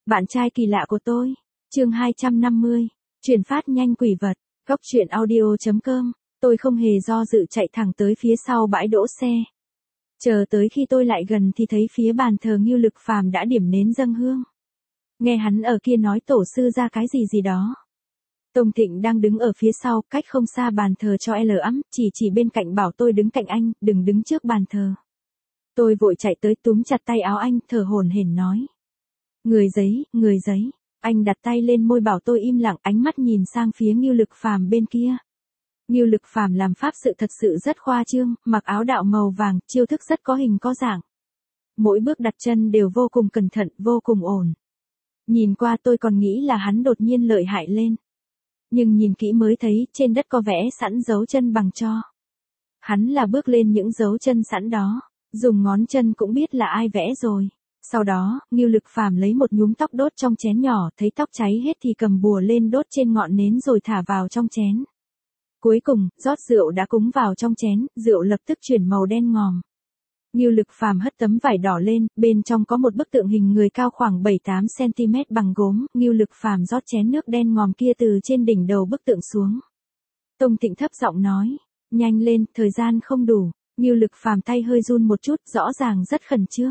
Bạn trai kỳ lạ của tôi. Chương 250. Truyền phát nhanh quỷ vật. Góc truyện audio.com. Tôi không hề do dự chạy thẳng tới phía sau bãi đỗ xe. Chờ tới khi tôi lại gần thì thấy phía bàn thờ Ngưu Lực Phàm đã điểm nến dâng hương. Nghe hắn ở kia nói tổ sư ra cái gì đó. Tông Thịnh đang đứng ở phía sau, cách không xa bàn thờ cho L ấm, chỉ bên cạnh bảo tôi đứng cạnh anh, đừng đứng trước bàn thờ. Tôi vội chạy tới túm chặt tay áo anh, thở hổn hển nói. Người giấy. Anh đặt tay lên môi bảo tôi im lặng, ánh mắt nhìn sang phía Ngưu Lực Phàm bên kia. Ngưu Lực Phàm làm pháp sự thật sự rất khoa trương, mặc áo đạo màu vàng, chiêu thức rất có hình có dạng. Mỗi bước đặt chân đều vô cùng cẩn thận, vô cùng ổn. Nhìn qua tôi còn nghĩ là hắn đột nhiên lợi hại lên. Nhưng nhìn kỹ mới thấy trên đất có vẽ sẵn dấu chân bằng tro. Hắn là bước lên những dấu chân sẵn đó, dùng ngón chân cũng biết là ai vẽ rồi. Sau đó, Ngưu Lực Phàm lấy một nhúm tóc đốt trong chén nhỏ, thấy tóc cháy hết thì cầm bùa lên đốt trên ngọn nến rồi thả vào trong chén. Cuối cùng, rót rượu đã cúng vào trong chén, rượu lập tức chuyển màu đen ngòm. Ngưu Lực Phàm hất tấm vải đỏ lên, bên trong có một bức tượng hình người cao khoảng 7-8 cm bằng gốm, Ngưu Lực Phàm rót chén nước đen ngòm kia từ trên đỉnh đầu bức tượng xuống. Tông Thịnh thấp giọng nói, nhanh lên, thời gian không đủ. Ngưu Lực Phàm tay hơi run một chút, rõ ràng rất khẩn trương.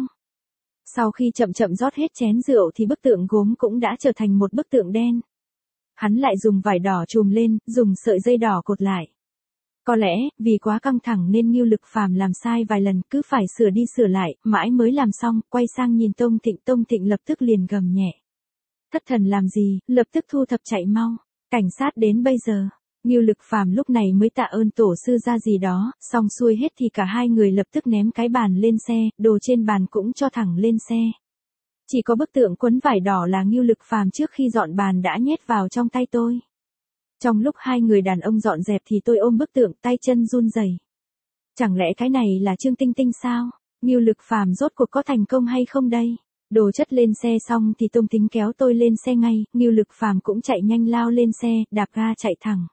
Sau khi chậm chậm rót hết chén rượu thì bức tượng gốm cũng đã trở thành một bức tượng đen. Hắn lại dùng vải đỏ trùm lên, dùng sợi dây đỏ cột lại. Có lẽ, vì quá căng thẳng nên Ngưu Lực Phàm làm sai vài lần, cứ phải sửa đi sửa lại, mãi mới làm xong, quay sang nhìn Tông Thịnh lập tức liền gầm nhẹ. Thất thần làm gì, lập tức thu thập chạy mau, cảnh sát đến bây giờ. Ngưu Lực Phàm lúc này mới tạ ơn tổ sư ra gì đó, xong xuôi hết thì cả hai người lập tức ném cái bàn lên xe, đồ trên bàn cũng cho thẳng lên xe. Chỉ có bức tượng quấn vải đỏ là Ngưu Lực Phàm trước khi dọn bàn đã nhét vào trong tay tôi. Trong lúc hai người đàn ông dọn dẹp thì tôi ôm bức tượng, tay chân run rẩy. Chẳng lẽ cái này là Trương Tinh Tinh sao? Ngưu Lực Phàm rốt cuộc có thành công hay không đây? Đồ chất lên xe xong thì Tông Tính kéo tôi lên xe ngay, Ngưu Lực Phàm cũng chạy nhanh lao lên xe, đạp ga chạy thẳng.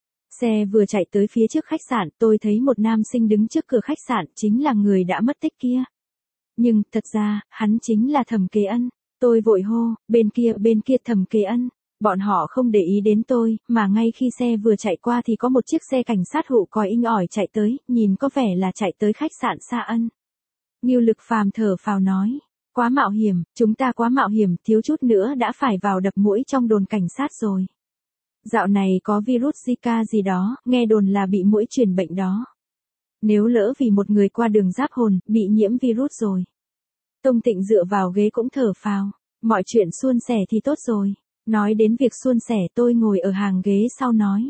Xe vừa chạy tới phía trước khách sạn, tôi thấy một nam sinh đứng trước cửa khách sạn, chính là người đã mất tích kia. Nhưng, thật ra, hắn chính là Thẩm Kế Ân. Tôi vội hô, bên kia Thẩm Kế Ân. Bọn họ không để ý đến tôi, mà ngay khi xe vừa chạy qua thì có một chiếc xe cảnh sát hụ còi inh ỏi chạy tới, nhìn có vẻ là chạy tới khách sạn Sa Ân. Ngưu Lực Phàm thở phào nói, quá mạo hiểm, chúng ta quá mạo hiểm, thiếu chút nữa đã phải vào đập muỗi trong đồn cảnh sát rồi. Dạo này có virus Zika gì đó, nghe đồn là bị muỗi truyền bệnh đó. Nếu lỡ vì một người qua đường giáp hồn, bị nhiễm virus rồi. Tông Thịnh dựa vào ghế cũng thở phào, mọi chuyện suôn sẻ thì tốt rồi. Nói đến việc suôn sẻ tôi ngồi ở hàng ghế sau nói.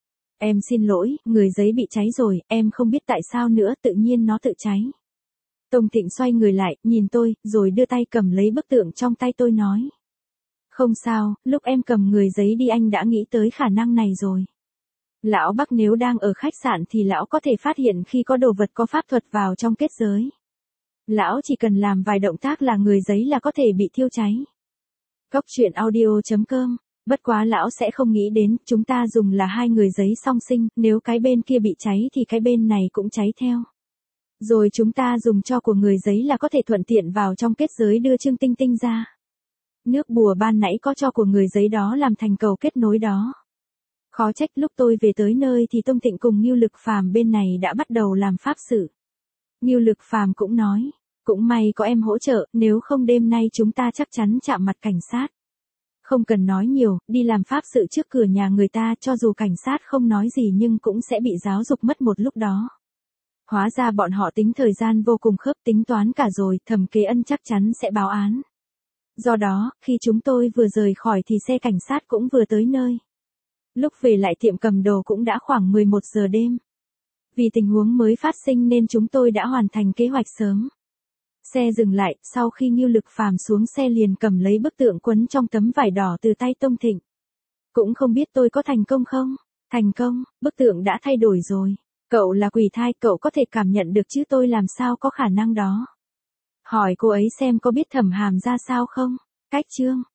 Em xin lỗi, người giấy bị cháy rồi, em không biết tại sao nữa, tự nhiên nó tự cháy. Tông Thịnh xoay người lại, nhìn tôi, rồi đưa tay cầm lấy bức tượng trong tay tôi nói. Không sao, lúc em cầm người giấy đi anh đã nghĩ tới khả năng này rồi. Lão Bắc nếu đang ở khách sạn thì lão có thể phát hiện khi có đồ vật có pháp thuật vào trong kết giới. Lão chỉ cần làm vài động tác là người giấy là có thể bị thiêu cháy. Góc truyện audio.com. Bất quá lão sẽ không nghĩ đến, chúng ta dùng là hai người giấy song sinh, nếu cái bên kia bị cháy thì cái bên này cũng cháy theo. Rồi chúng ta dùng tro của người giấy là có thể thuận tiện vào trong kết giới đưa Trương Tinh Tinh ra. Nước bùa ban nãy có tro của người giấy đó làm thành cầu kết nối đó. Khó trách lúc tôi về tới nơi thì Tông Thịnh cùng Ngưu Lực Phàm bên này đã bắt đầu làm pháp sự. Ngưu Lực Phàm cũng nói, cũng may có em hỗ trợ, nếu không đêm nay chúng ta chắc chắn chạm mặt cảnh sát. Không cần nói nhiều, đi làm pháp sự trước cửa nhà người ta, cho dù cảnh sát không nói gì nhưng cũng sẽ bị giáo dục mất một lúc đó. Hóa ra bọn họ tính thời gian vô cùng khớp, tính toán cả rồi, Thẩm Kế Ân chắc chắn sẽ báo án. Do đó, khi chúng tôi vừa rời khỏi thì xe cảnh sát cũng vừa tới nơi. Lúc về lại tiệm cầm đồ cũng đã khoảng 11 giờ đêm. Vì tình huống mới phát sinh nên chúng tôi đã hoàn thành kế hoạch sớm. Xe dừng lại, sau khi Ngưu Lực Phàm xuống xe liền cầm lấy bức tượng quấn trong tấm vải đỏ từ tay Tông Thịnh. Cũng không biết tôi có thành công không? Thành công, bức tượng đã thay đổi rồi. Cậu là quỷ thai, cậu có thể cảm nhận được chứ tôi làm sao có khả năng đó. Hỏi cô ấy xem có biết Thẩm Hàm ra sao không? Cách chương.